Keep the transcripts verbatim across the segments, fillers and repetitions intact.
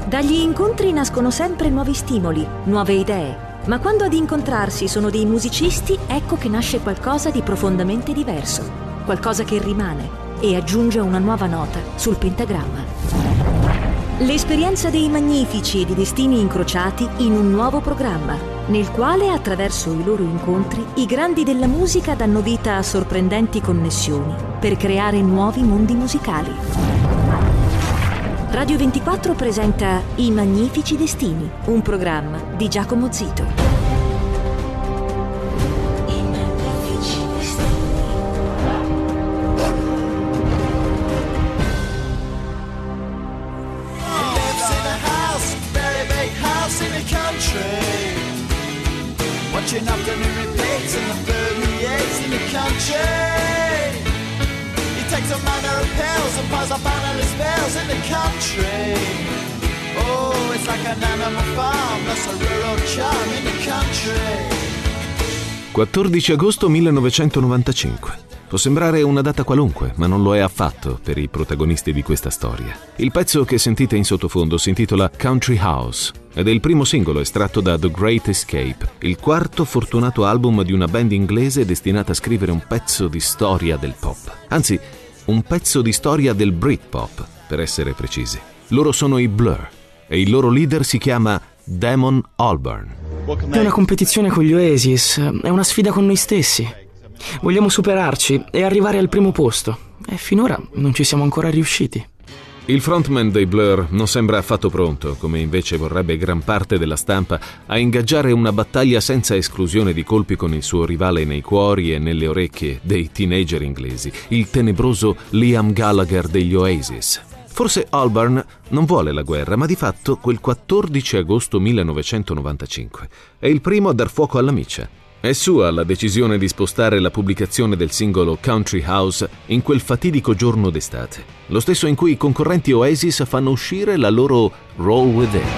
Dagli incontri nascono sempre nuovi stimoli, nuove idee, ma quando ad incontrarsi sono dei musicisti, ecco che nasce qualcosa di profondamente diverso, qualcosa che rimane e aggiunge una nuova nota sul pentagramma. L'esperienza dei Magnifici e di destini incrociati in un nuovo programma, nel quale attraverso i loro incontri i grandi della musica danno vita a sorprendenti connessioni per creare nuovi mondi musicali. Radio ventiquattro presenta I Magnifici Destini, un programma di Giacomo Zito. I Magnifici Destini. Lives in a house, very big house in the country. Watching afternoon repeats and the thirty-eights in the country. Takes a manner of pills and piles up animal spells in the country. Oh, it's like an animal farm, that's a rural charm in the country. quattordici agosto millenovecentonovantacinque. Può sembrare una data qualunque, ma non lo è affatto per i protagonisti di questa storia. Il pezzo che sentite in sottofondo si intitola Country House ed è il primo singolo estratto da The Great Escape, il quarto fortunato album di una band inglese destinata a scrivere un pezzo di storia del pop. Anzi, un pezzo di storia del Britpop, per essere precisi. Loro sono i Blur e il loro leader si chiama Damon Albarn. È una competizione con gli Oasis, è una sfida con noi stessi. Vogliamo superarci e arrivare al primo posto e finora non ci siamo ancora riusciti. Il frontman dei Blur non sembra affatto pronto, come invece vorrebbe gran parte della stampa, a ingaggiare una battaglia senza esclusione di colpi con il suo rivale nei cuori e nelle orecchie dei teenager inglesi, il tenebroso Liam Gallagher degli Oasis. Forse Albarn non vuole la guerra, ma di fatto quel quattordici agosto millenovecentonovantacinque è il primo a dar fuoco alla miccia. È sua la decisione di spostare la pubblicazione del singolo Country House in quel fatidico giorno d'estate, lo stesso in cui i concorrenti Oasis fanno uscire la loro Roll With It.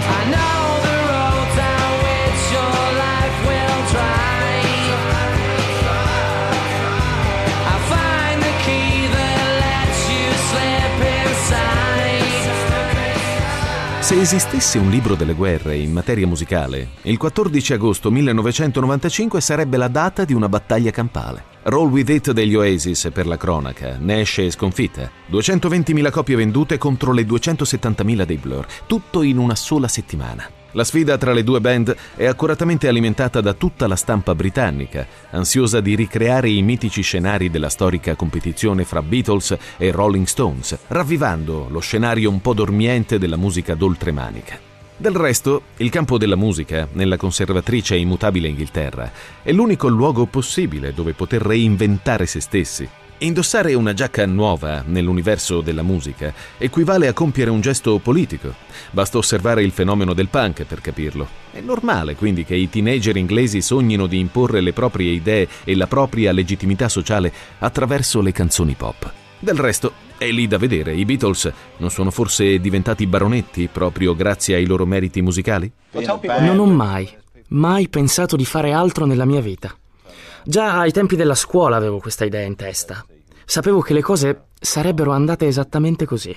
Se esistesse un libro delle guerre in materia musicale, il quattordici agosto millenovecentonovantacinque sarebbe la data di una battaglia campale. Roll With It degli Oasis, per la cronaca, ne esce sconfitta. duecentoventimila copie vendute contro le duecentosettantamila dei Blur, tutto in una sola settimana. La sfida tra le due band è accuratamente alimentata da tutta la stampa britannica, ansiosa di ricreare i mitici scenari della storica competizione fra Beatles e Rolling Stones, ravvivando lo scenario un po' dormiente della musica d'oltremanica. Del resto, il campo della musica, nella conservatrice e immutabile Inghilterra, è l'unico luogo possibile dove poter reinventare se stessi. Indossare una giacca nuova nell'universo della musica equivale a compiere un gesto politico. Basta osservare il fenomeno del punk per capirlo. È normale quindi che i teenager inglesi sognino di imporre le proprie idee e la propria legittimità sociale attraverso le canzoni pop. Del resto, è lì da vedere, i Beatles non sono forse diventati baronetti proprio grazie ai loro meriti musicali? Non ho mai, mai pensato di fare altro nella mia vita. Già ai tempi della scuola avevo questa idea in testa. Sapevo che le cose sarebbero andate esattamente così.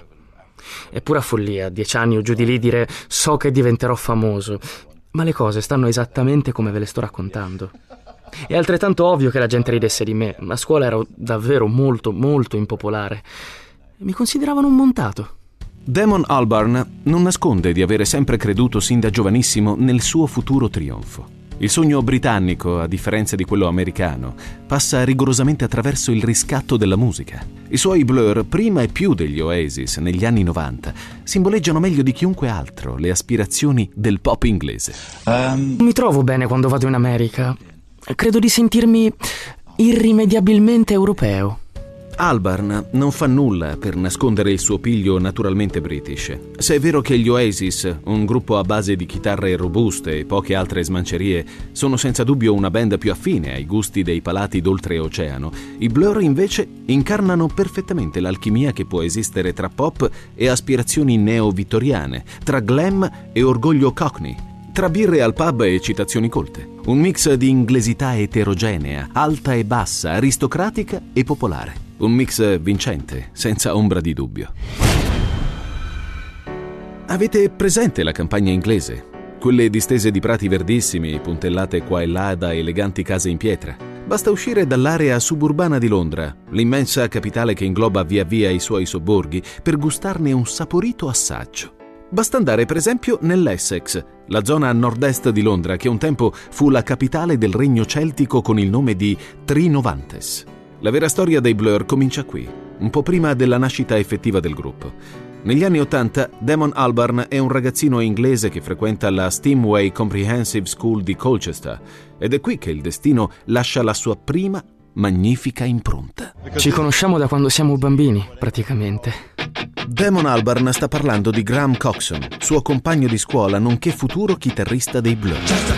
È pura follia, a dieci anni o giù di lì, dire so che diventerò famoso. Ma le cose stanno esattamente come ve le sto raccontando. È altrettanto ovvio che la gente ridesse di me. A scuola ero davvero molto, molto impopolare. Mi consideravano un montato. Damon Albarn non nasconde di avere sempre creduto sin da giovanissimo nel suo futuro trionfo. Il sogno britannico, a differenza di quello americano, passa rigorosamente attraverso il riscatto della musica. I suoi Blur, prima e più degli Oasis, negli anni novanta, simboleggiano meglio di chiunque altro le aspirazioni del pop inglese. Um... Mi trovo bene quando vado in America. Credo di sentirmi irrimediabilmente europeo. Albarn non fa nulla per nascondere il suo piglio naturalmente british. Se è vero che gli Oasis, un gruppo a base di chitarre robuste e poche altre smancerie, sono senza dubbio una band più affine ai gusti dei palati d'oltreoceano, i Blur invece incarnano perfettamente l'alchimia che può esistere tra pop e aspirazioni neo-vittoriane, tra glam e orgoglio cockney, tra birre al pub e citazioni colte. Un mix di inglesità eterogenea, alta e bassa, aristocratica e popolare. Un mix vincente, senza ombra di dubbio. Avete presente la campagna inglese? Quelle distese di prati verdissimi, puntellate qua e là da eleganti case in pietra. Basta uscire dall'area suburbana di Londra, l'immensa capitale che ingloba via via i suoi sobborghi, per gustarne un saporito assaggio. Basta andare per esempio nell'Essex, la zona a nord-est di Londra che un tempo fu la capitale del regno celtico con il nome di Trinovantes. La vera storia dei Blur comincia qui, un po' prima della nascita effettiva del gruppo. Negli anni Ottanta, Damon Albarn è un ragazzino inglese che frequenta la Steamway Comprehensive School di Colchester ed è qui che il destino lascia la sua prima magnifica impronta. Ci conosciamo da quando siamo bambini, praticamente. Damon Albarn sta parlando di Graham Coxon, suo compagno di scuola nonché futuro chitarrista dei Blur.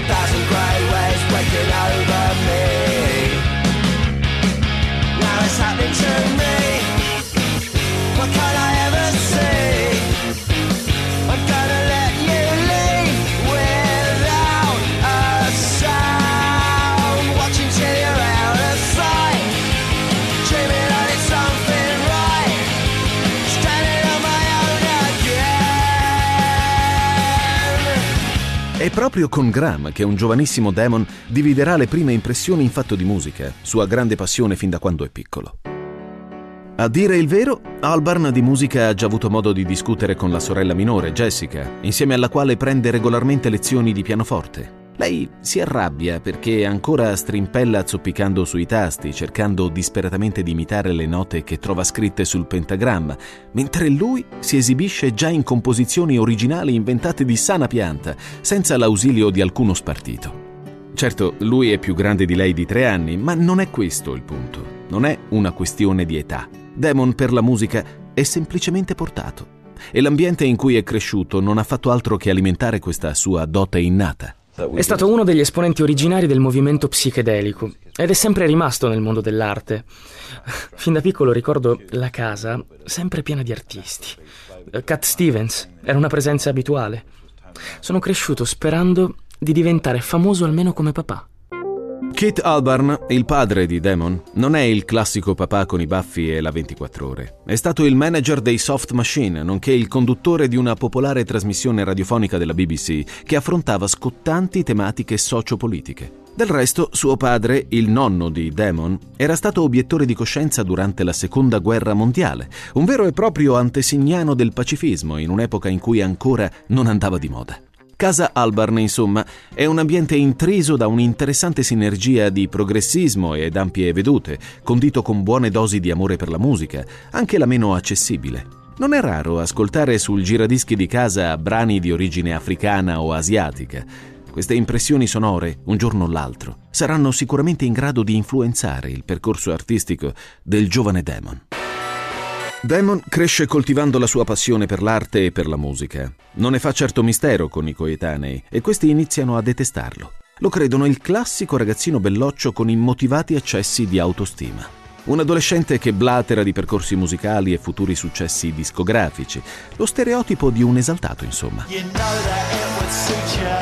È proprio con Graham che un giovanissimo Damon dividerà le prime impressioni in fatto di musica, sua grande passione fin da quando è piccolo. A dire il vero, Albarn di musica ha già avuto modo di discutere con la sorella minore, Jessica, insieme alla quale prende regolarmente lezioni di pianoforte. Lei si arrabbia perché ancora strimpella zoppicando sui tasti, cercando disperatamente di imitare le note che trova scritte sul pentagramma, mentre lui si esibisce già in composizioni originali inventate di sana pianta, senza l'ausilio di alcuno spartito. Certo, lui è più grande di lei di tre anni, ma non è questo il punto. Non è una questione di età. Damon per la musica è semplicemente portato, e l'ambiente in cui è cresciuto non ha fatto altro che alimentare questa sua dote innata. È stato uno degli esponenti originari del movimento psichedelico ed è sempre rimasto nel mondo dell'arte. Fin da piccolo ricordo la casa sempre piena di artisti. Cat Stevens era una presenza abituale. Sono cresciuto sperando di diventare famoso almeno come papà. Keith Albarn, il padre di Damon, non è il classico papà con i baffi e la ventiquattro ore. È stato il manager dei Soft Machine, nonché il conduttore di una popolare trasmissione radiofonica della B B C che affrontava scottanti tematiche sociopolitiche. Del resto, suo padre, il nonno di Damon, era stato obiettore di coscienza durante la Seconda Guerra Mondiale, un vero e proprio antesignano del pacifismo in un'epoca in cui ancora non andava di moda. Casa Albarn, insomma, è un ambiente intriso da un'interessante sinergia di progressismo ed ampie vedute, condito con buone dosi di amore per la musica, anche la meno accessibile. Non è raro ascoltare sul giradischi di casa brani di origine africana o asiatica. Queste impressioni sonore, un giorno o l'altro, saranno sicuramente in grado di influenzare il percorso artistico del giovane Damon. Damon cresce coltivando la sua passione per l'arte e per la musica. Non ne fa certo mistero con i coetanei e questi iniziano a detestarlo. Lo credono il classico ragazzino belloccio con immotivati eccessi di autostima. Un adolescente che blatera di percorsi musicali e futuri successi discografici. Lo stereotipo di un esaltato, insomma. You know that it would suit you.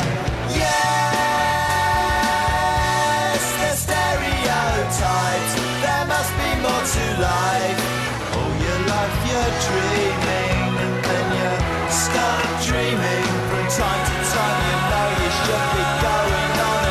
Yes, the stereotypes. There must be more to life. You're dreaming and then you stop dreaming. From time to time you know you should be going on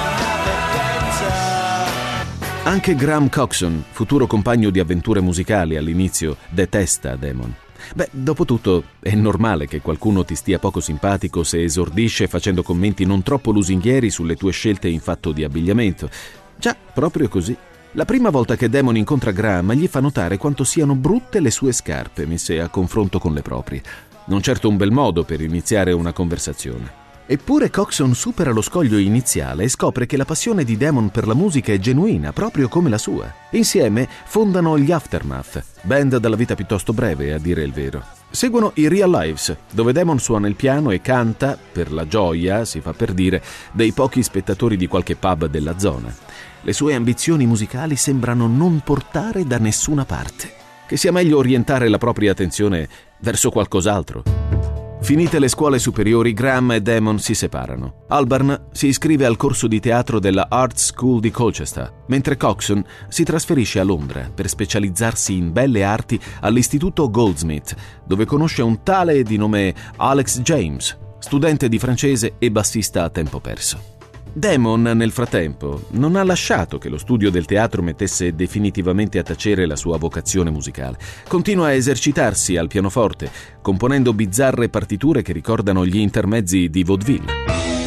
another adventure. Anche Graham Coxon, futuro compagno di avventure musicali all'inizio, detesta Damon. Beh, dopo tutto è normale che qualcuno ti stia poco simpatico se esordisce facendo commenti non troppo lusinghieri sulle tue scelte in fatto di abbigliamento. Già, proprio così. La prima volta che Damon incontra Graham gli fa notare quanto siano brutte le sue scarpe messe a confronto con le proprie. Non certo un bel modo per iniziare una conversazione. Eppure Coxon supera lo scoglio iniziale e scopre che la passione di Damon per la musica è genuina, proprio come la sua. Insieme fondano gli Aftermath, band dalla vita piuttosto breve, a dire il vero. Seguono i Real Lives, dove Damon suona il piano e canta, per la gioia, si fa per dire, dei pochi spettatori di qualche pub della zona. Le sue ambizioni musicali sembrano non portare da nessuna parte. Che sia meglio orientare la propria attenzione verso qualcos'altro. Finite le scuole superiori, Graham e Damon si separano. Albarn si iscrive al corso di teatro della Art School di Colchester, mentre Coxon si trasferisce a Londra per specializzarsi in belle arti all'Istituto Goldsmith, dove conosce un tale di nome Alex James, studente di francese e bassista a tempo perso. Damon, nel frattempo, non ha lasciato che lo studio del teatro mettesse definitivamente a tacere la sua vocazione musicale. Continua a esercitarsi al pianoforte, componendo bizzarre partiture che ricordano gli intermezzi di vaudeville.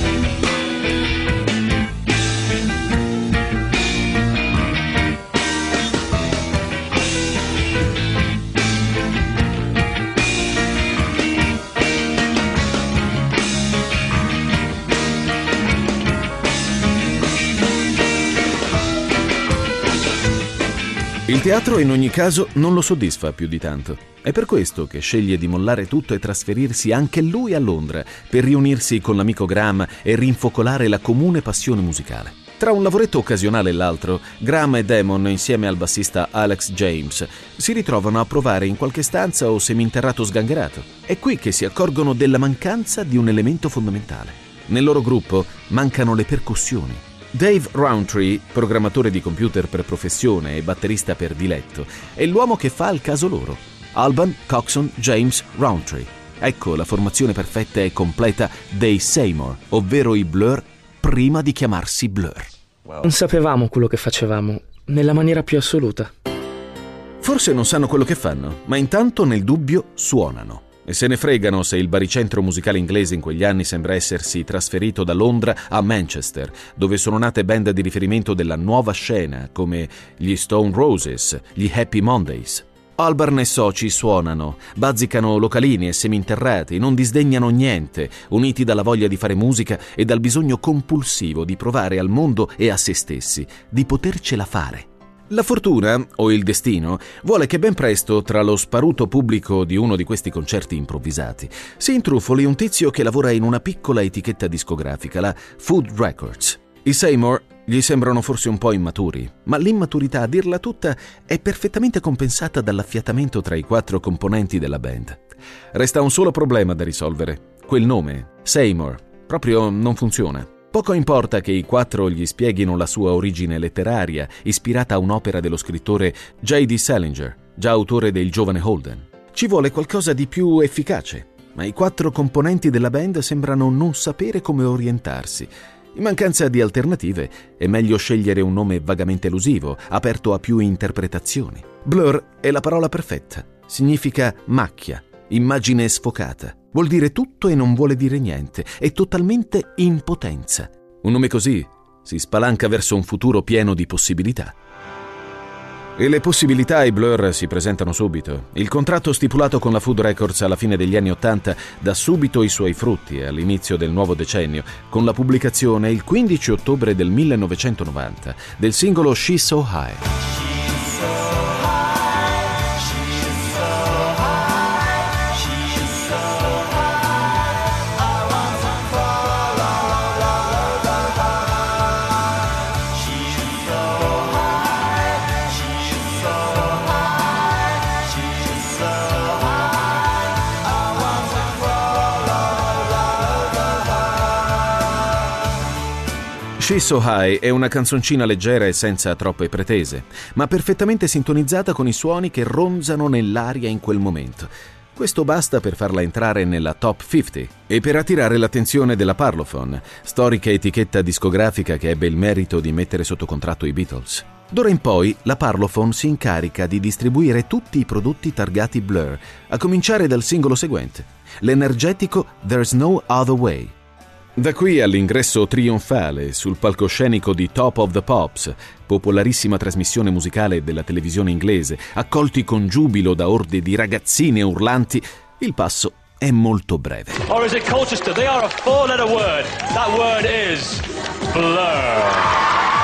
Il teatro in ogni caso non lo soddisfa più di tanto. È per questo che sceglie di mollare tutto e trasferirsi anche lui a Londra per riunirsi con l'amico Graham e rinfocolare la comune passione musicale. Tra un lavoretto occasionale e l'altro, Graham e Damon, insieme al bassista Alex James, si ritrovano a provare in qualche stanza o seminterrato sgangherato. È qui che si accorgono della mancanza di un elemento fondamentale. Nel loro gruppo mancano le percussioni. Dave Rowntree, programmatore di computer per professione e batterista per diletto, è l'uomo che fa il caso loro. Alban, Coxon, James, Rowntree. Ecco la formazione perfetta e completa dei Seymour, ovvero i Blur, prima di chiamarsi Blur. Non sapevamo quello che facevamo, nella maniera più assoluta. Forse non sanno quello che fanno, ma intanto nel dubbio suonano. E se ne fregano se il baricentro musicale inglese in quegli anni sembra essersi trasferito da Londra a Manchester, dove sono nate band di riferimento della nuova scena come gli Stone Roses, gli Happy Mondays. Albarn e soci suonano, bazzicano localini e seminterrati, non disdegnano niente, uniti dalla voglia di fare musica e dal bisogno compulsivo di provare al mondo e a se stessi di potercela fare. La fortuna, o il destino, vuole che ben presto, tra lo sparuto pubblico di uno di questi concerti improvvisati, si intrufoli un tizio che lavora in una piccola etichetta discografica, la Food Records. I Seymour gli sembrano forse un po' immaturi, ma l'immaturità, a dirla tutta, è perfettamente compensata dall'affiatamento tra i quattro componenti della band. Resta un solo problema da risolvere. Quel nome, Seymour, proprio non funziona. Poco importa che i quattro gli spieghino la sua origine letteraria, ispirata a un'opera dello scrittore J D Salinger, già autore del Giovane Holden. Ci vuole qualcosa di più efficace, ma i quattro componenti della band sembrano non sapere come orientarsi. In mancanza di alternative, è meglio scegliere un nome vagamente elusivo, aperto a più interpretazioni. Blur è la parola perfetta. Significa macchia, immagine sfocata. Vuol dire tutto e non vuole dire niente. È totalmente impotenza. Un nome così si spalanca verso un futuro pieno di possibilità. E le possibilità ai Blur si presentano subito. Il contratto stipulato con la Food Records alla fine degli anni Ottanta dà subito i suoi frutti all'inizio del nuovo decennio, con la pubblicazione il quindici ottobre del millenovecentonovanta del singolo She's So High. She's So High è una canzoncina leggera e senza troppe pretese, ma perfettamente sintonizzata con i suoni che ronzano nell'aria in quel momento. Questo basta per farla entrare nella top cinquanta e per attirare l'attenzione della Parlophone, storica etichetta discografica che ebbe il merito di mettere sotto contratto i Beatles. D'ora in poi la Parlophone si incarica di distribuire tutti i prodotti targati Blur, a cominciare dal singolo seguente, l'energetico There's No Other Way. Da qui all'ingresso trionfale sul palcoscenico di Top of the Pops, popolarissima trasmissione musicale della televisione inglese, accolti con giubilo da orde di ragazzine urlanti, il passo è molto breve. Or is it Colchester? They are a four-letter word. That word is Blur.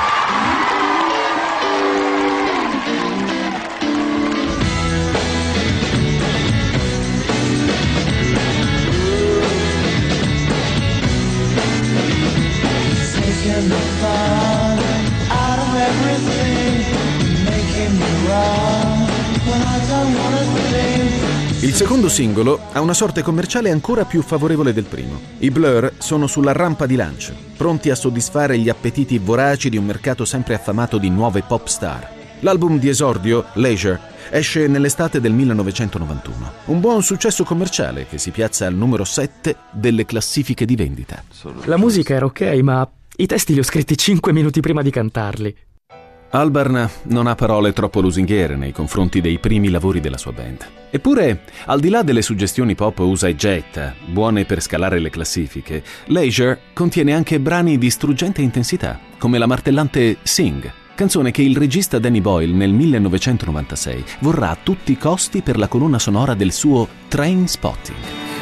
Taking the fun out of everything, making me wrong when I don't wanna think. Il secondo singolo ha una sorte commerciale ancora più favorevole del primo. I Blur sono sulla rampa di lancio, pronti a soddisfare gli appetiti voraci di un mercato sempre affamato di nuove pop star. L'album di esordio, Leisure, esce nell'estate del millenovecentonovantuno. Un buon successo commerciale che si piazza al numero sette delle classifiche di vendita. La musica era ok, ma i testi li ho scritti cinque minuti prima di cantarli. Albarn non ha parole troppo lusinghiere nei confronti dei primi lavori della sua band. Eppure, al di là delle suggestioni pop usa e getta, buone per scalare le classifiche, Leisure contiene anche brani di struggente intensità, come la martellante Sing, canzone che il regista Danny Boyle nel millenovecentonovantasei vorrà a tutti i costi per la colonna sonora del suo Trainspotting.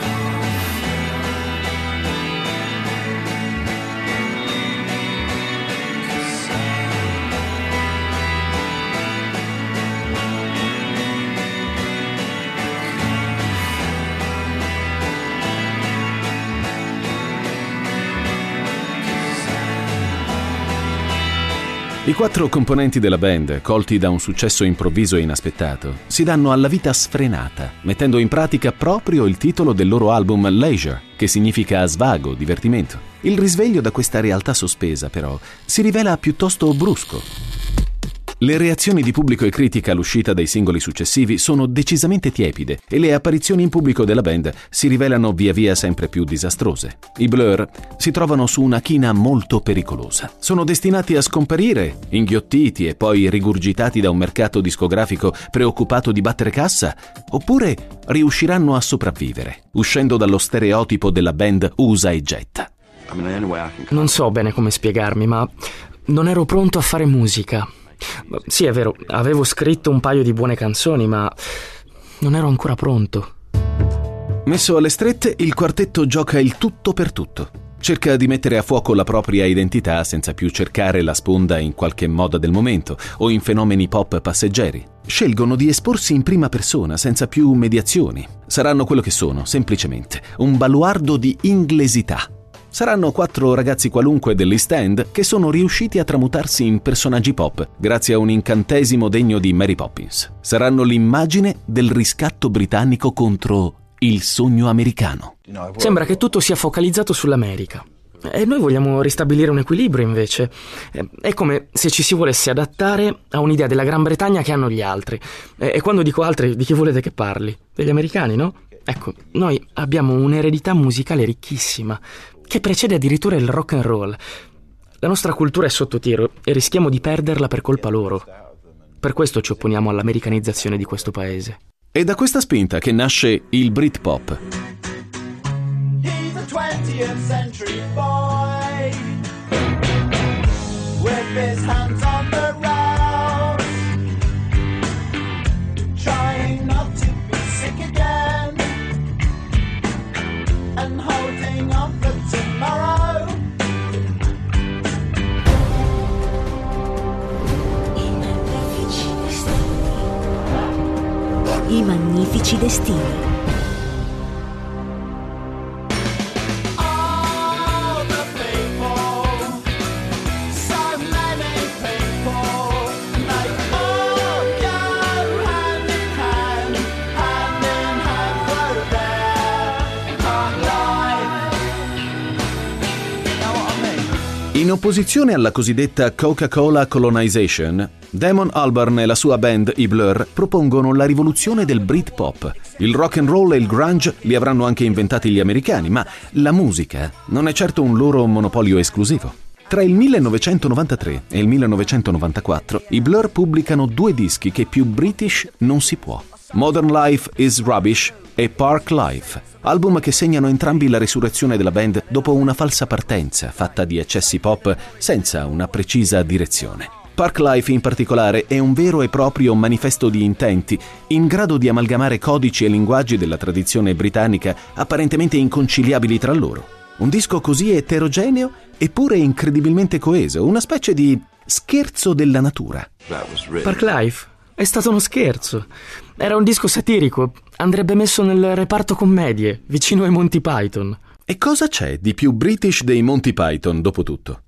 I quattro componenti della band, colti da un successo improvviso e inaspettato, si danno alla vita sfrenata, mettendo in pratica proprio il titolo del loro album Leisure, che significa svago, divertimento. Il risveglio da questa realtà sospesa, però, si rivela piuttosto brusco. Le reazioni di pubblico e critica all'uscita dei singoli successivi sono decisamente tiepide e le apparizioni in pubblico della band si rivelano via via sempre più disastrose. I Blur si trovano su una china molto pericolosa. Sono destinati a scomparire, inghiottiti e poi rigurgitati da un mercato discografico preoccupato di battere cassa, oppure riusciranno a sopravvivere, uscendo dallo stereotipo della band usa e getta. Non so bene come spiegarmi, ma non ero pronto a fare musica. Sì, è vero, avevo scritto un paio di buone canzoni, ma non ero ancora pronto. Messo alle strette, il quartetto gioca il tutto per tutto. Cerca di mettere a fuoco la propria identità senza più cercare la sponda in qualche moda del momento o in fenomeni pop passeggeri. Scelgono di esporsi in prima persona senza più mediazioni. Saranno quello che sono, semplicemente un baluardo di inglesità. Saranno quattro ragazzi qualunque dell'East End che sono riusciti a tramutarsi in personaggi pop grazie a un incantesimo degno di Mary Poppins. Saranno l'immagine del riscatto britannico contro il sogno americano. Sembra che tutto sia focalizzato sull'America. E noi vogliamo ristabilire un equilibrio, invece. È come se ci si volesse adattare a un'idea della Gran Bretagna che hanno gli altri. E quando dico altri, di chi volete che parli? Degli americani, no? Ecco, noi abbiamo un'eredità musicale ricchissima, che precede addirittura il rock and roll. La nostra cultura è sotto tiro e rischiamo di perderla per colpa loro. Per questo ci opponiamo all'americanizzazione di questo paese. È da questa spinta che nasce il Britpop. He's a twentieth century boy with his hands on the rails, trying not to be sick again and holding on for tomorrow. I magnifici destini. All the people, so many people, they all go hand in hand, hand in hand for their part life. You know what I mean? In opposizione alla cosiddetta Coca-Cola colonization, Damon Albarn e la sua band, i Blur, propongono la rivoluzione del Britpop. Il rock and roll e il grunge li avranno anche inventati gli americani, ma la musica non è certo un loro monopolio esclusivo. Tra il millenovecentonovantatré e il millenovecentonovantaquattro, i Blur pubblicano due dischi che più British non si può: Modern Life is Rubbish e Park Life, album che segnano entrambi la risurrezione della band dopo una falsa partenza fatta di eccessi pop senza una precisa direzione. Park Life in particolare è un vero e proprio manifesto di intenti, in grado di amalgamare codici e linguaggi della tradizione britannica apparentemente inconciliabili tra loro. Un disco così eterogeneo eppure incredibilmente coeso, una specie di scherzo della natura. Park Life è stato uno scherzo. Era un disco satirico, andrebbe messo nel reparto commedie, vicino ai Monty Python. E cosa c'è di più British dei Monty Python, dopo tutto?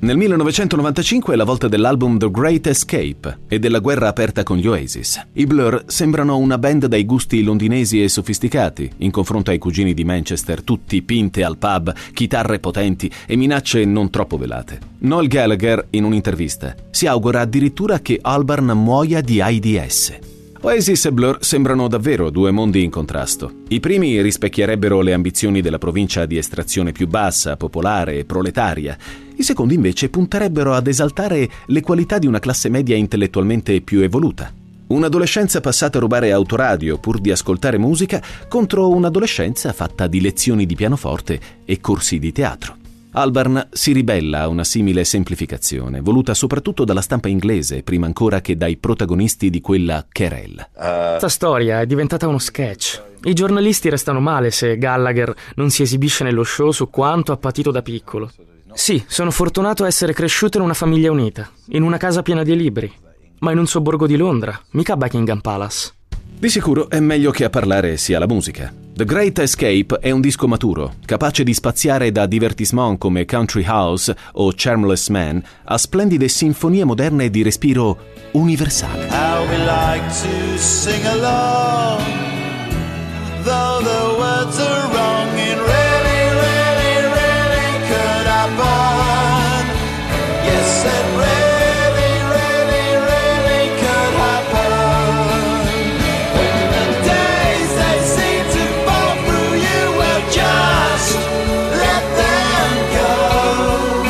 Nel millenovecentonovantacinque è la volta dell'album The Great Escape e della guerra aperta con gli Oasis. I Blur sembrano una band dai gusti londinesi e sofisticati, in confronto ai cugini di Manchester, tutti pinte al pub, chitarre potenti e minacce non troppo velate. Noel Gallagher, in un'intervista, si augura addirittura che Albarn muoia di AIDS. Oasis e Blur sembrano davvero due mondi in contrasto. I primi rispecchierebbero le ambizioni della provincia di estrazione più bassa, popolare e proletaria. I secondi invece punterebbero ad esaltare le qualità di una classe media intellettualmente più evoluta. Un'adolescenza passata a rubare autoradio pur di ascoltare musica contro un'adolescenza fatta di lezioni di pianoforte e corsi di teatro. Albarn si ribella a una simile semplificazione, voluta soprattutto dalla stampa inglese, prima ancora che dai protagonisti di quella Kerrell. Questa storia è diventata uno sketch. I giornalisti restano male se Gallagher non si esibisce nello show su quanto ha patito da piccolo. Sì, sono fortunato a essere cresciuto in una famiglia unita, in una casa piena di libri, ma in un sobborgo di Londra, mica Buckingham Palace. Di sicuro è meglio che a parlare sia la musica. The Great Escape è un disco maturo, capace di spaziare da divertissement come Country House o Charmless Man a splendide sinfonie moderne di respiro universale. How we like to sing along, though the words are wrong, and really, really, really could happen. Yes, it really, really, really could happen. When the days they seem to fall through you, well, just let them go.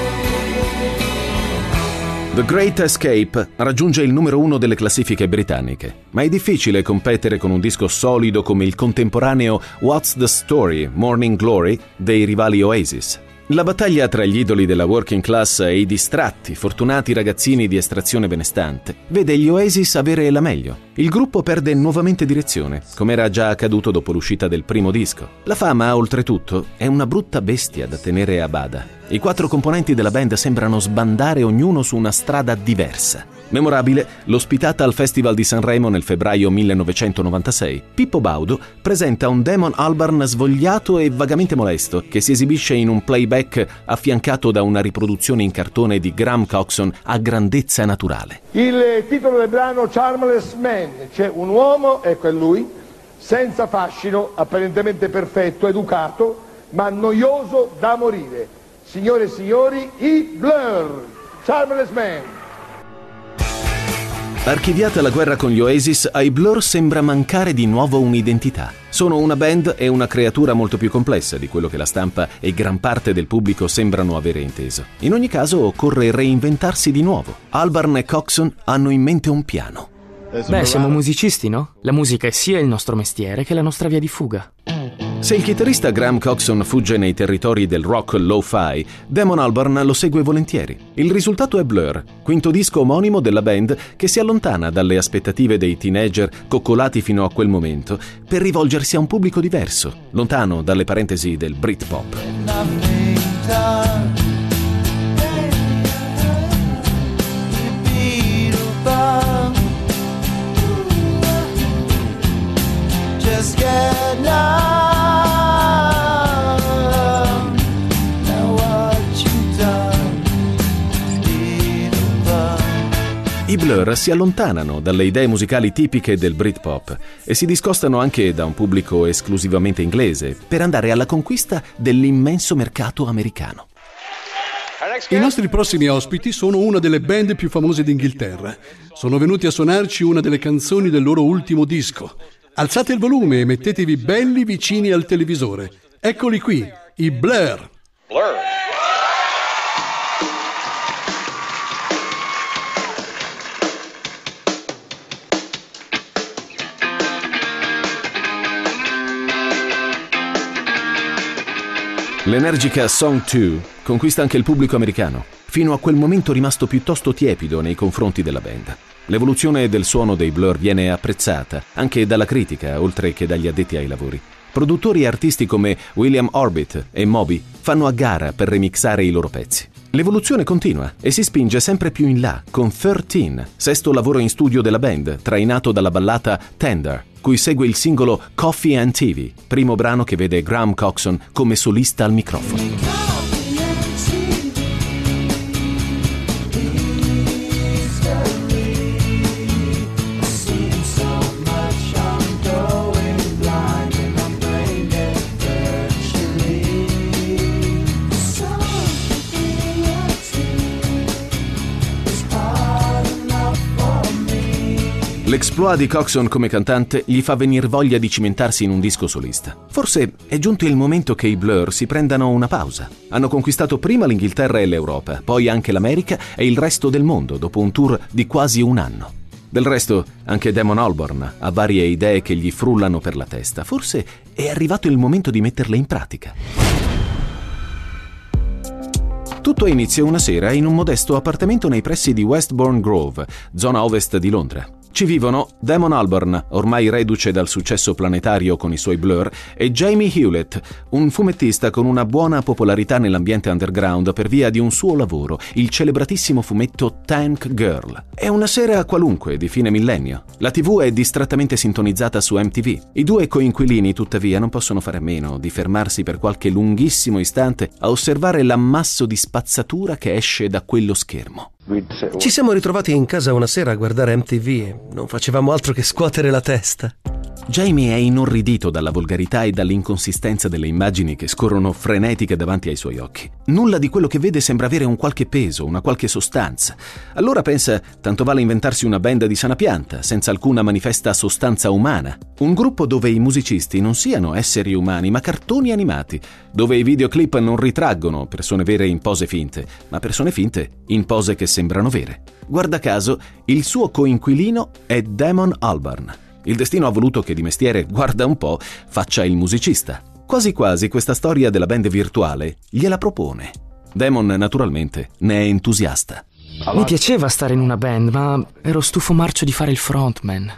The Great Escape raggiunge il numero uno delle classifiche britanniche, ma è difficile competere con un disco solido come il contemporaneo What's the Story, Morning Glory dei rivali Oasis. La battaglia tra gli idoli della working class e i distratti, fortunati ragazzini di estrazione benestante vede gli Oasis avere la meglio. Il gruppo perde nuovamente direzione, come era già accaduto dopo l'uscita del primo disco. La fama, oltretutto, è una brutta bestia da tenere a bada. I quattro componenti della band sembrano sbandare ognuno su una strada diversa. Memorabile l'ospitata al Festival di Sanremo nel febbraio millenovecentonovantasei. Pippo Baudo presenta un Damon Albarn svogliato e vagamente molesto che si esibisce in un playback affiancato da una riproduzione in cartone di Graham Coxon a grandezza naturale. Il titolo del brano Charmless Man, c'è un uomo, ecco è lui, senza fascino, apparentemente perfetto, educato, ma noioso da morire. Signore e signori, i Blur, Charmless Man. Archiviata la guerra con gli Oasis, ai Blur sembra mancare di nuovo un'identità. Sono una band e una creatura molto più complessa di quello che la stampa e gran parte del pubblico sembrano avere inteso. In ogni caso occorre reinventarsi di nuovo. Albarn e Coxon hanno in mente un piano. Beh, siamo musicisti, no? La musica è sia il nostro mestiere che la nostra via di fuga. Se il chitarrista Graham Coxon fugge nei territori del rock lo-fi, Damon Albarn lo segue volentieri. Il risultato è Blur, quinto disco omonimo della band che si allontana dalle aspettative dei teenager coccolati fino a quel momento per rivolgersi a un pubblico diverso, lontano dalle parentesi del Britpop. Just get numb. I Blur si allontanano dalle idee musicali tipiche del Britpop e si discostano anche da un pubblico esclusivamente inglese per andare alla conquista dell'immenso mercato americano. I nostri prossimi ospiti sono una delle band più famose d'Inghilterra. Sono venuti a suonarci una delle canzoni del loro ultimo disco. Alzate il volume e mettetevi belli vicini al televisore. Eccoli qui, i Blur. Blur. L'energica Song due conquista anche il pubblico americano, fino a quel momento rimasto piuttosto tiepido nei confronti della band. L'evoluzione del suono dei Blur viene apprezzata anche dalla critica, oltre che dagli addetti ai lavori. Produttori e artisti come William Orbit e Moby fanno a gara per remixare i loro pezzi. L'evoluzione continua e si spinge sempre più in là con tredici, sesto lavoro in studio della band, trainato dalla ballata Tender, cui segue il singolo Coffee and T V, primo brano che vede Graham Coxon come solista al microfono. L'exploit di Coxon come cantante gli fa venir voglia di cimentarsi in un disco solista. Forse è giunto il momento che i Blur si prendano una pausa. Hanno conquistato prima l'Inghilterra e l'Europa, poi anche l'America e il resto del mondo dopo un tour di quasi un anno. Del resto, anche Damon Albarn ha varie idee che gli frullano per la testa. Forse è arrivato il momento di metterle in pratica. Tutto inizia una sera in un modesto appartamento nei pressi di Westbourne Grove, zona ovest di Londra. Ci vivono Damon Albarn, ormai reduce dal successo planetario con i suoi Blur, e Jamie Hewlett, un fumettista con una buona popolarità nell'ambiente underground per via di un suo lavoro, il celebratissimo fumetto Tank Girl. È una sera qualunque di fine millennio. La tivù è distrattamente sintonizzata su M T V. I due coinquilini, tuttavia, non possono fare a meno di fermarsi per qualche lunghissimo istante a osservare l'ammasso di spazzatura che esce da quello schermo. Ci siamo ritrovati in casa una sera a guardare M T V e non facevamo altro che scuotere la testa. Jamie è inorridito dalla volgarità e dall'inconsistenza delle immagini che scorrono frenetiche davanti ai suoi occhi. Nulla di quello che vede sembra avere un qualche peso, una qualche sostanza. Allora pensa, tanto vale inventarsi una band di sana pianta, senza alcuna manifesta sostanza umana. Un gruppo dove i musicisti non siano esseri umani, ma cartoni animati, dove i videoclip non ritraggono persone vere in pose finte, ma persone finte in pose che sembrano vere. Guarda caso, il suo coinquilino è Damon Albarn. Il destino ha voluto che di mestiere, guarda un po', faccia il musicista. Quasi quasi questa storia della band virtuale gliela propone. Damon, naturalmente, ne è entusiasta. Mi piaceva stare in una band, ma ero stufo marcio di fare il frontman.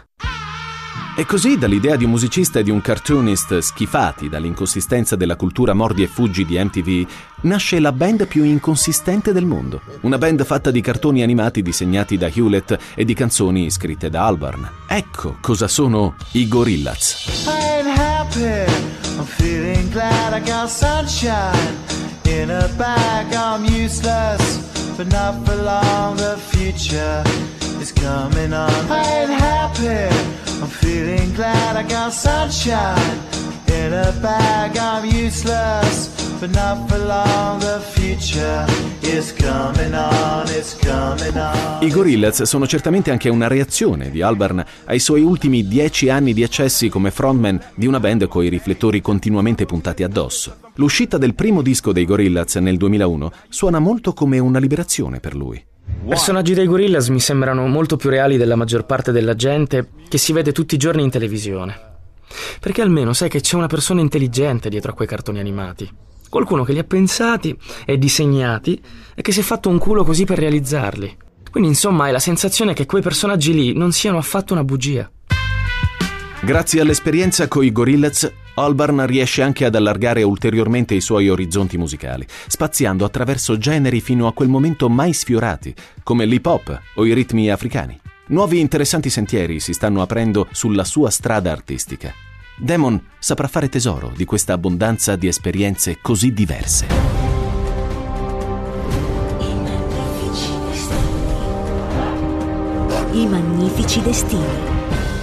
E così, dall'idea di un musicista e di un cartoonist schifati dall'inconsistenza della cultura mordi e fuggi di M T V, nasce la band più inconsistente del mondo. Una band fatta di cartoni animati disegnati da Hewlett e di canzoni scritte da Albarn. Ecco cosa sono i Gorillaz. I ain't happy, I'm feeling glad I got sunshine in a bag, I'm useless, but not for long, the future is coming on. I ain't happy, I'm feeling glad I got sunshine in a bag, I'm useless, but not for long, the future is coming on, it's coming on. I Gorillaz sono certamente anche una reazione di Albarn ai suoi ultimi dieci anni di eccessi come frontman di una band coi riflettori continuamente puntati addosso. L'uscita del primo disco dei Gorillaz nel duemilauno suona molto come una liberazione per lui. I personaggi dei Gorillaz mi sembrano molto più reali della maggior parte della gente che si vede tutti i giorni in televisione. Perché almeno sai che c'è una persona intelligente dietro a quei cartoni animati. Qualcuno che li ha pensati e disegnati e che si è fatto un culo così per realizzarli. Quindi insomma hai la sensazione che quei personaggi lì non siano affatto una bugia. Grazie all'esperienza coi Gorillaz, Albarn riesce anche ad allargare ulteriormente i suoi orizzonti musicali, spaziando attraverso generi fino a quel momento mai sfiorati, come l'hip hop o i ritmi africani. Nuovi interessanti sentieri si stanno aprendo sulla sua strada artistica. Damon saprà fare tesoro di questa abbondanza di esperienze così diverse. I magnifici destini.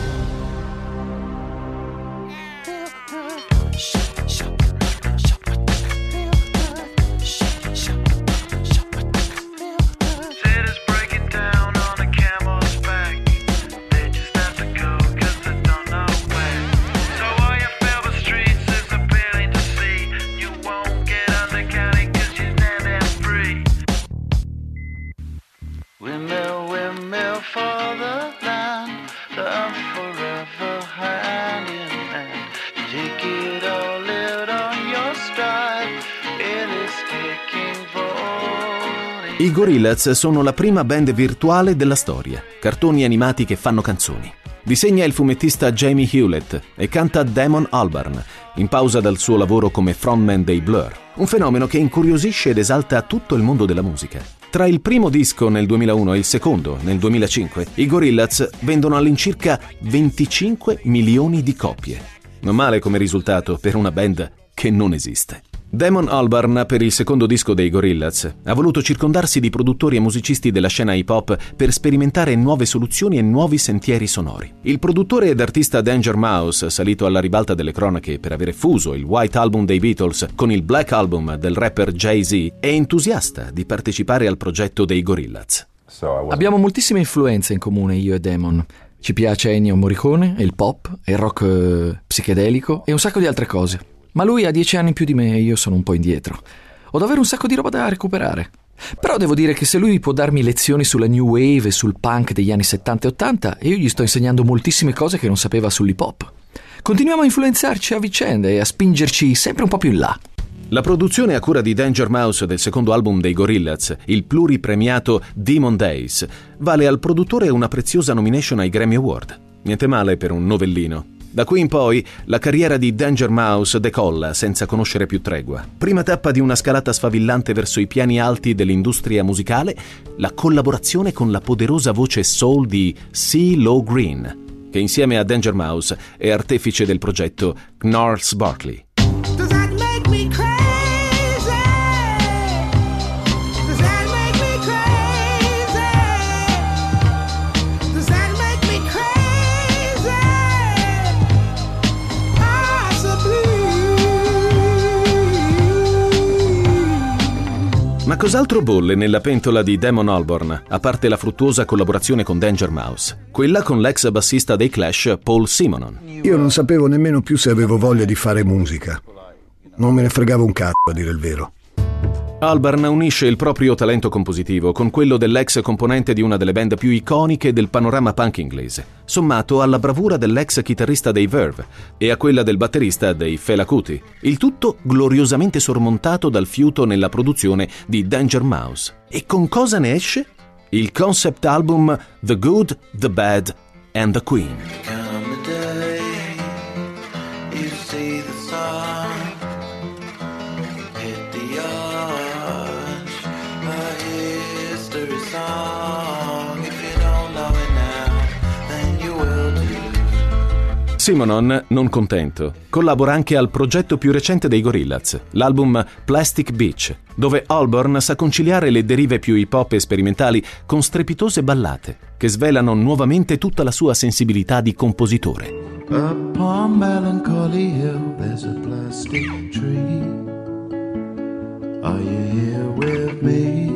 Windmill, windmill for the land, the forever hand in hand. Take it all out on your stride, it is kicking for. I Gorillaz sono la prima band virtuale della storia, cartoni animati che fanno canzoni. Disegna il fumettista Jamie Hewlett e canta Damon Albarn, in pausa dal suo lavoro come frontman dei Blur. Un fenomeno che incuriosisce ed esalta tutto il mondo della musica. Tra il primo disco nel duemilauno e il secondo nel duemilacinque, i Gorillaz vendono all'incirca venticinque milioni di copie. Non male come risultato per una band che non esiste. Damon Albarn, per il secondo disco dei Gorillaz, ha voluto circondarsi di produttori e musicisti della scena hip hop per sperimentare nuove soluzioni e nuovi sentieri sonori. Il produttore ed artista Danger Mouse, salito alla ribalta delle cronache per avere fuso il White Album dei Beatles con il Black Album del rapper Jay-Z, è entusiasta di partecipare al progetto dei Gorillaz. Abbiamo moltissime influenze in comune, io e Damon. Ci piace Ennio Morricone, e il pop, e il rock eh, psichedelico e un sacco di altre cose. Ma lui ha dieci anni in più di me e io sono un po' indietro. Ho davvero un sacco di roba da recuperare. Però devo dire che se lui può darmi lezioni sulla new wave e sul punk degli anni settanta e ottanta, io gli sto insegnando moltissime cose che non sapeva sull'hip hop. Continuiamo a influenzarci a vicenda e a spingerci sempre un po' più in là. La produzione a cura di Danger Mouse del secondo album dei Gorillaz, il pluripremiato Demon Days, vale al produttore una preziosa nomination ai Grammy Award. Niente male per un novellino. Da qui in poi la carriera di Danger Mouse decolla senza conoscere più tregua. Prima tappa di una scalata sfavillante verso i piani alti dell'industria musicale, la collaborazione con la poderosa voce soul di CeeLo Green, che insieme a Danger Mouse è artefice del progetto Gnarls Barkley. Ma cos'altro bolle nella pentola di Damon Albarn, a parte la fruttuosa collaborazione con Danger Mouse? Quella con l'ex bassista dei Clash, Paul Simonon. Io non sapevo nemmeno più se avevo voglia di fare musica. Non me ne fregavo un cazzo, a dire il vero. Albarn unisce il proprio talento compositivo con quello dell'ex componente di una delle band più iconiche del panorama punk inglese, sommato alla bravura dell'ex chitarrista dei Verve e a quella del batterista dei Fela Kuti. Il tutto gloriosamente sormontato dal fiuto nella produzione di Danger Mouse. E con cosa ne esce? Il concept album The Good, The Bad and The Queen. Simonon, non contento, collabora anche al progetto più recente dei Gorillaz, l'album Plastic Beach, dove Albarn sa conciliare le derive più hip hop e sperimentali con strepitose ballate che svelano nuovamente tutta la sua sensibilità di compositore. Upon Melancholy Hill there's a plastic tree. Are you here with me?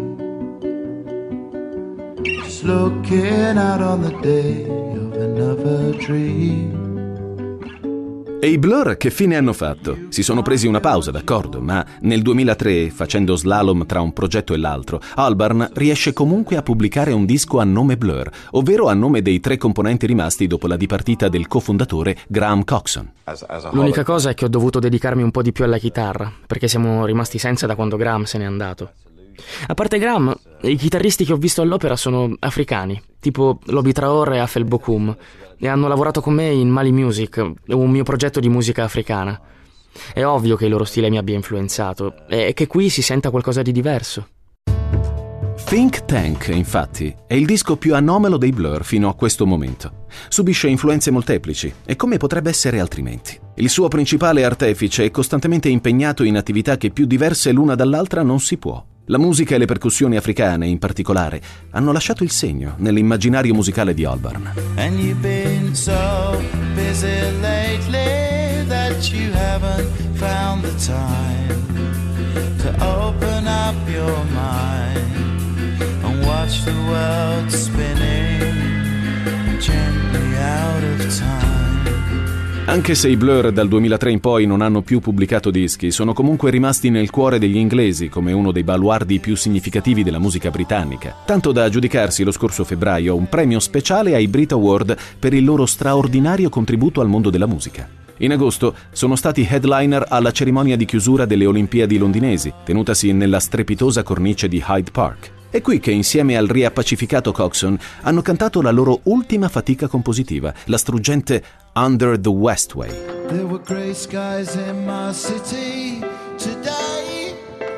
Just looking out on the day of another dream. E i Blur che fine hanno fatto? Si sono presi una pausa, d'accordo, ma nel duemilatré, facendo slalom tra un progetto e l'altro, Albarn riesce comunque a pubblicare un disco a nome Blur, ovvero a nome dei tre componenti rimasti dopo la dipartita del cofondatore Graham Coxon. L'unica cosa è che ho dovuto dedicarmi un po' di più alla chitarra, perché siamo rimasti senza da quando Graham se n'è andato. A parte Graham, i chitarristi che ho visto all'opera sono africani, tipo Lobby Traore e Afel Bokoum, e hanno lavorato con me in Mali Music, un mio progetto di musica africana. È ovvio che il loro stile mi abbia influenzato e che qui si senta qualcosa di diverso. Think Tank, infatti, è il disco più anomalo dei Blur fino a questo momento. Subisce influenze molteplici, e come potrebbe essere altrimenti? Il suo principale artefice è costantemente impegnato in attività che più diverse l'una dall'altra non si può. La musica e le percussioni africane, in particolare, hanno lasciato il segno nell'immaginario musicale di Albarn. And you've been so busy lately that you haven't found the time to open up your mind and watch the world spinning gently out of time. Anche se i Blur dal duemilatré in poi non hanno più pubblicato dischi, sono comunque rimasti nel cuore degli inglesi come uno dei baluardi più significativi della musica britannica, tanto da aggiudicarsi lo scorso febbraio un premio speciale ai Brit Award per il loro straordinario contributo al mondo della musica. In agosto sono stati headliner alla cerimonia di chiusura delle Olimpiadi londinesi, tenutasi nella strepitosa cornice di Hyde Park. È qui che insieme al riappacificato Coxon hanno cantato la loro ultima fatica compositiva, la struggente Under the Westway. There were grey skies in my city today.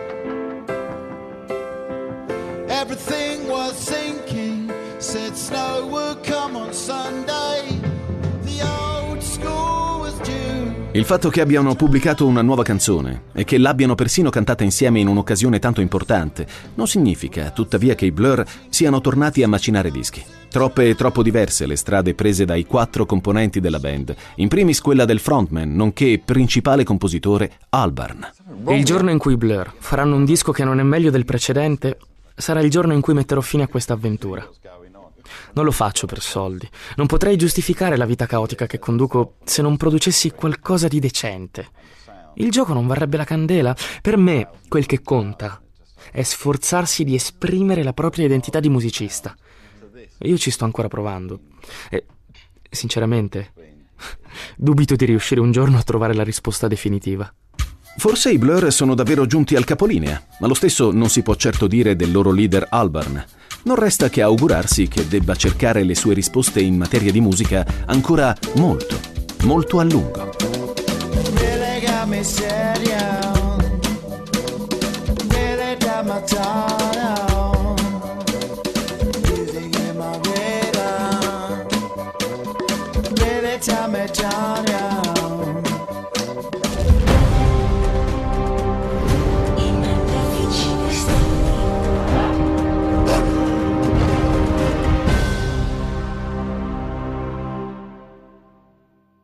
Everything was sinking, said snow would come on Sunday. The old school was due. Il fatto che abbiano pubblicato una nuova canzone e che l'abbiano persino cantata insieme in un'occasione tanto importante non significa, tuttavia, che i Blur siano tornati a macinare dischi. Troppe e troppo diverse le strade prese dai quattro componenti della band, in primis quella del frontman, nonché principale compositore Albarn. Il giorno in cui i Blur faranno un disco che non è meglio del precedente sarà il giorno in cui metterò fine a questa avventura. Non lo faccio per soldi. Non potrei giustificare la vita caotica che conduco se non producessi qualcosa di decente. Il gioco non varrebbe la candela. Per me, quel che conta è sforzarsi di esprimere la propria identità di musicista. Io ci sto ancora provando. E, sinceramente, dubito di riuscire un giorno a trovare la risposta definitiva. Forse i Blur sono davvero giunti al capolinea, ma lo stesso non si può certo dire del loro leader Albarn. Non resta che augurarsi che debba cercare le sue risposte in materia di musica ancora molto, molto a lungo. Really got me sad, yeah.